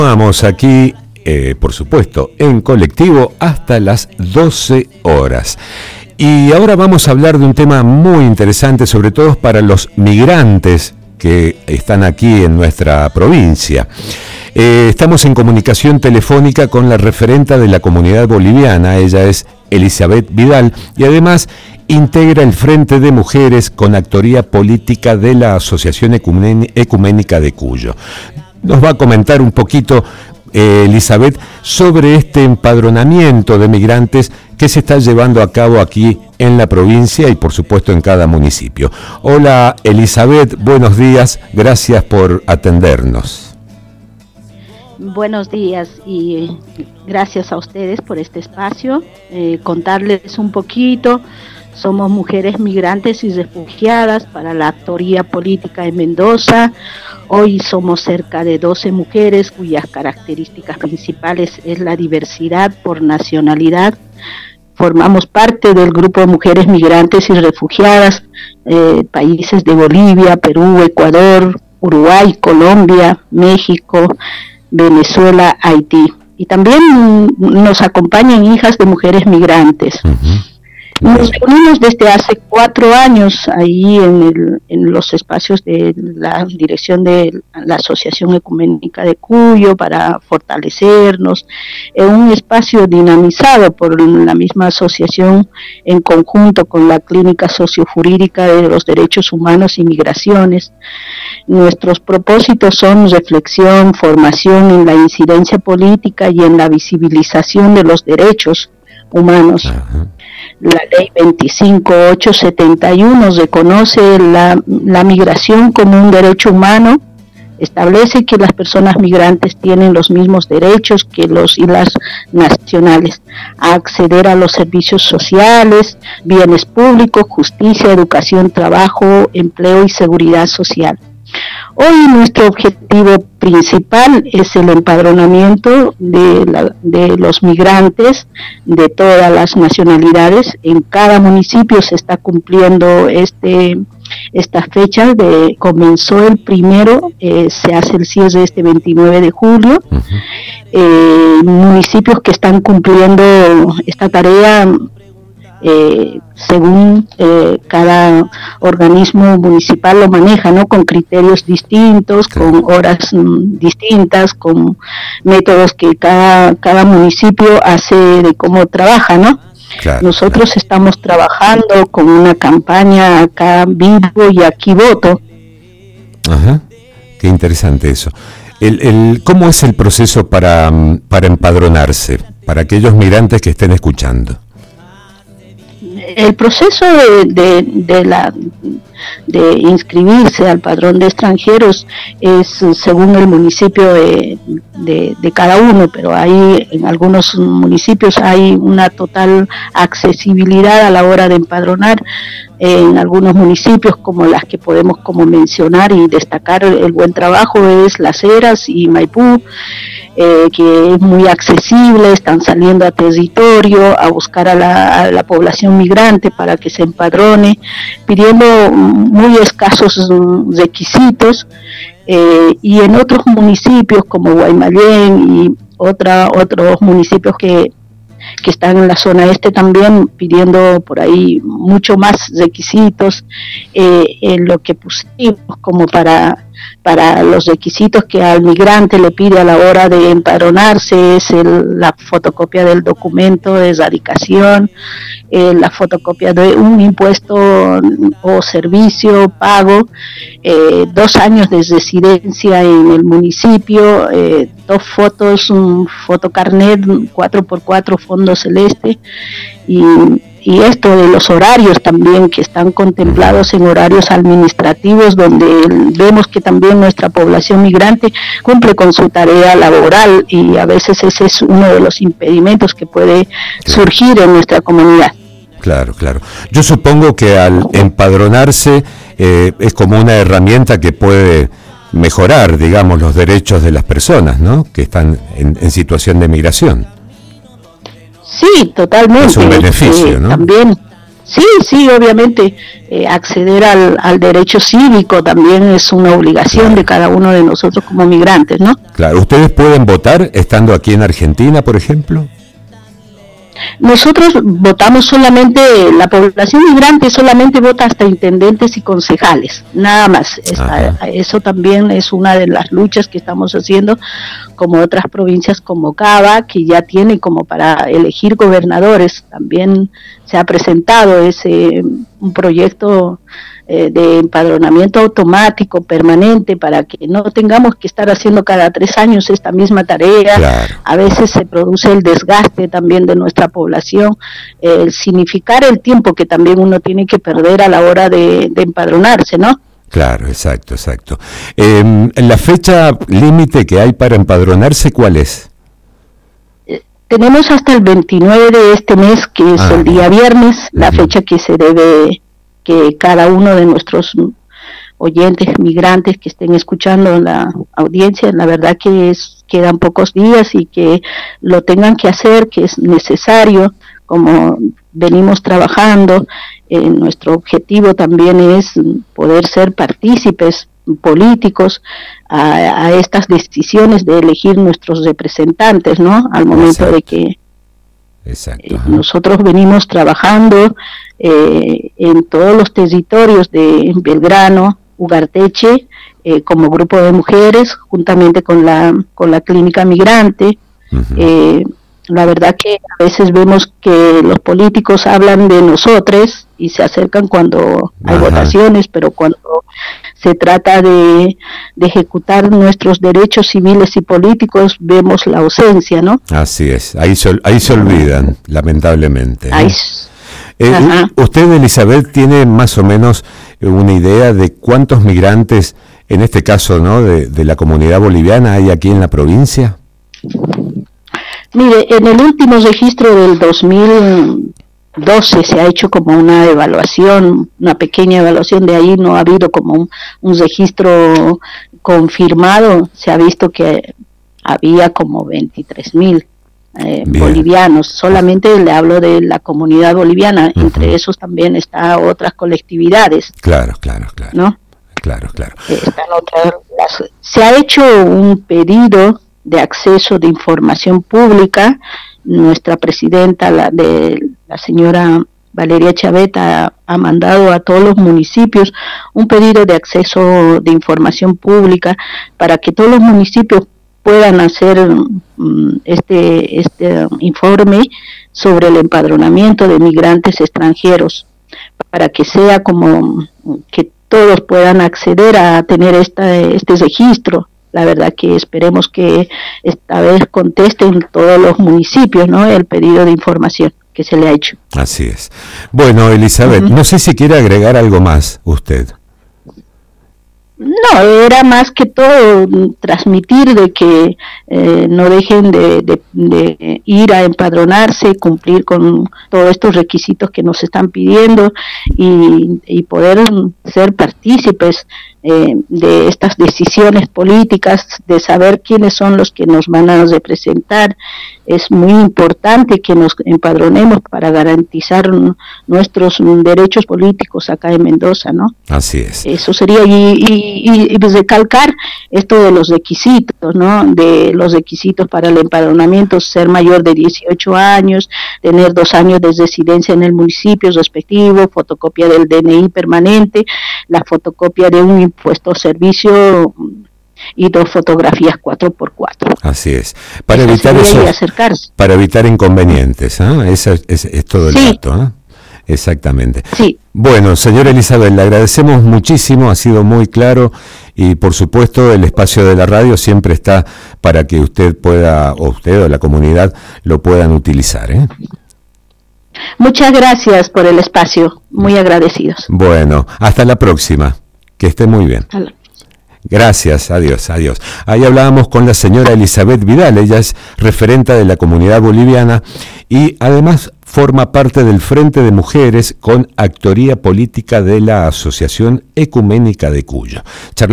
Vamos aquí, por supuesto, en colectivo hasta las 12 horas. Y ahora vamos a hablar de un tema muy interesante, sobre todo para los migrantes que están aquí en nuestra provincia. Estamos en comunicación telefónica con la referenta de la comunidad boliviana. Ella es Elizabeth Vidal y además integra el Frente de Mujeres con actoría política de la Asociación Ecuménica de Cuyo. Nos va a comentar un poquito, Elizabeth, sobre este empadronamiento de migrantes que se está llevando a cabo aquí en la provincia y por supuesto en cada municipio. Hola Elizabeth, buenos días, gracias por atendernos. Buenos días y gracias a ustedes por este espacio. Contarles un poquito, somos mujeres migrantes y refugiadas para la actoría política en Mendoza. Hoy somos cerca de 12 mujeres cuyas características principales es la diversidad por nacionalidad. Formamos parte del grupo de mujeres migrantes y refugiadas, países de Bolivia, Perú, Ecuador, Uruguay, Colombia, México, Venezuela, Haití. Y también nos acompañan hijas de mujeres migrantes. Nos reunimos desde hace 4 años ahí en los espacios de la dirección de la Asociación Ecuménica de Cuyo para fortalecernos en un espacio dinamizado por la misma asociación en conjunto con la Clínica Sociojurídica de los Derechos Humanos y Migraciones. Nuestros propósitos son reflexión, formación en la incidencia política y en la visibilización de los derechos humanos. La ley 25871 reconoce la migración como un derecho humano, establece que las personas migrantes tienen los mismos derechos que los y las nacionales, a acceder a los servicios sociales, bienes públicos, justicia, educación, trabajo, empleo y seguridad social. Hoy nuestro objetivo principal es el empadronamiento de los migrantes de todas las nacionalidades. En cada municipio se está cumpliendo esta fecha. Comenzó el primero, se hace el cierre este 29 de julio. Municipios que están cumpliendo esta tarea según cada organismo municipal lo maneja, ¿no? Con criterios distintos, con horas distintas, con métodos que cada municipio hace de cómo trabaja, ¿no? Nosotros estamos trabajando con una campaña acá vivo y aquí voto. Ajá, qué interesante eso. ¿Cómo es el proceso para empadronarse, para aquellos migrantes que estén escuchando? El proceso de inscribirse al padrón de extranjeros es según el municipio de cada uno, pero ahí en algunos municipios hay una total accesibilidad a la hora de empadronar. En algunos municipios como las que podemos como mencionar y destacar el buen trabajo es Las Heras y Maipú, que es muy accesible, están saliendo a territorio a buscar a la población migrante para que se empadrone, pidiendo muy escasos requisitos, y en otros municipios como Guaymallén y otros municipios que están en la zona este también pidiendo por ahí mucho más requisitos, en lo que pusimos como para los requisitos que al migrante le pide a la hora de empadronarse es la fotocopia del documento de radicación, la fotocopia de un impuesto o servicio pago, 2 años de residencia en el municipio, 2 fotos, un fotocarnet 4x4 fondo celeste y esto de los horarios también que están contemplados en horarios administrativos donde vemos que también nuestra población migrante cumple con su tarea laboral y a veces ese es uno de los impedimentos que puede surgir en nuestra comunidad. Claro. Yo supongo que al empadronarse es como una herramienta que puede mejorar, digamos, los derechos de las personas, ¿no? Que están en situación de migración. Sí, totalmente. Es un beneficio, ¿no? También, Sí, obviamente acceder al derecho cívico también es una obligación de cada uno de nosotros como migrantes, ¿no? Claro, ¿ustedes pueden votar estando aquí en Argentina, por ejemplo? Nosotros votamos solamente, la población migrante solamente vota hasta intendentes y concejales, nada más. Eso también es una de las luchas que estamos haciendo, como otras provincias como Cava, que ya tiene como para elegir gobernadores. También se ha presentado un proyecto de empadronamiento automático permanente para que no tengamos que estar haciendo cada 3 años esta misma tarea. Claro. A veces se produce el desgaste también de nuestra población, significar el tiempo que también uno tiene que perder a la hora de empadronarse, ¿no? Claro, exacto. La fecha límite que hay para empadronarse, ¿cuál es? Tenemos hasta el 29 de este mes, que es el día viernes, la fecha que se debe, que cada uno de nuestros oyentes migrantes que estén escuchando la audiencia, la verdad que quedan pocos días y que lo tengan que hacer, que es necesario, como venimos trabajando. Nuestro objetivo también es poder ser partícipes políticos a estas decisiones de elegir nuestros representantes, ¿no? Al momento de que nosotros venimos trabajando en todos los territorios de Belgrano, Ugarteche, como grupo de mujeres, juntamente con la clínica migrante. La verdad que a veces vemos que los políticos hablan de nosotros y se acercan cuando hay votaciones, pero cuando se trata de ejecutar nuestros derechos civiles y políticos, vemos la ausencia, ¿no? Así es, ahí se olvidan, lamentablemente. ¿Usted, Elizabeth, tiene más o menos una idea de cuántos migrantes, en este caso, ¿no?, de la comunidad boliviana hay aquí en la provincia? Mire, en el último registro del 2012 se ha hecho como una evaluación, una pequeña evaluación, de ahí no ha habido como un registro confirmado. Se ha visto que había como 23,000 bolivianos. Solamente le hablo de la comunidad boliviana, entre esos también está otras colectividades. Claro. ¿No? Claro. Están se ha hecho un pedido de acceso de información pública. Nuestra presidenta, la señora Valeria Chaveta, ha mandado a todos los municipios un pedido de acceso de información pública para que todos los municipios puedan hacer este informe sobre el empadronamiento de migrantes extranjeros, para que sea como que todos puedan acceder a tener este registro. La verdad que esperemos que esta vez contesten todos los municipios, ¿no?, el pedido de información que se le ha hecho. Así es. Bueno, Elizabeth, no sé si quiere agregar algo más usted. No, era más que todo transmitir de que no dejen de ir a empadronarse, cumplir con todos estos requisitos que nos están pidiendo y poder ser partícipes de estas decisiones políticas, de saber quiénes son los que nos van a representar. Es muy importante que nos empadronemos para garantizar nuestros derechos políticos acá en Mendoza, ¿no? Así es. Eso sería, y recalcar esto de los requisitos, ¿no? De los requisitos para el empadronamiento: ser mayor de 18 años, tener 2 años de residencia en el municipio respectivo, fotocopia del DNI permanente, la fotocopia de un impuesto servicio y 2 fotografías 4x4. Así es. Para evitar eso, para evitar inconvenientes, es todo el dato, Exactamente. Sí. Bueno, señora Elizabeth, le agradecemos muchísimo, ha sido muy claro, y por supuesto el espacio de la radio siempre está para que usted pueda, o usted o la comunidad lo puedan utilizar, Muchas gracias por el espacio, muy agradecidos. Bueno, hasta la próxima, que esté muy bien. Gracias, adiós. Ahí hablábamos con la señora Elizabeth Vidal, ella es referenta de la comunidad boliviana y además forma parte del Frente de Mujeres con actoría política de la Asociación Ecuménica de Cuyo.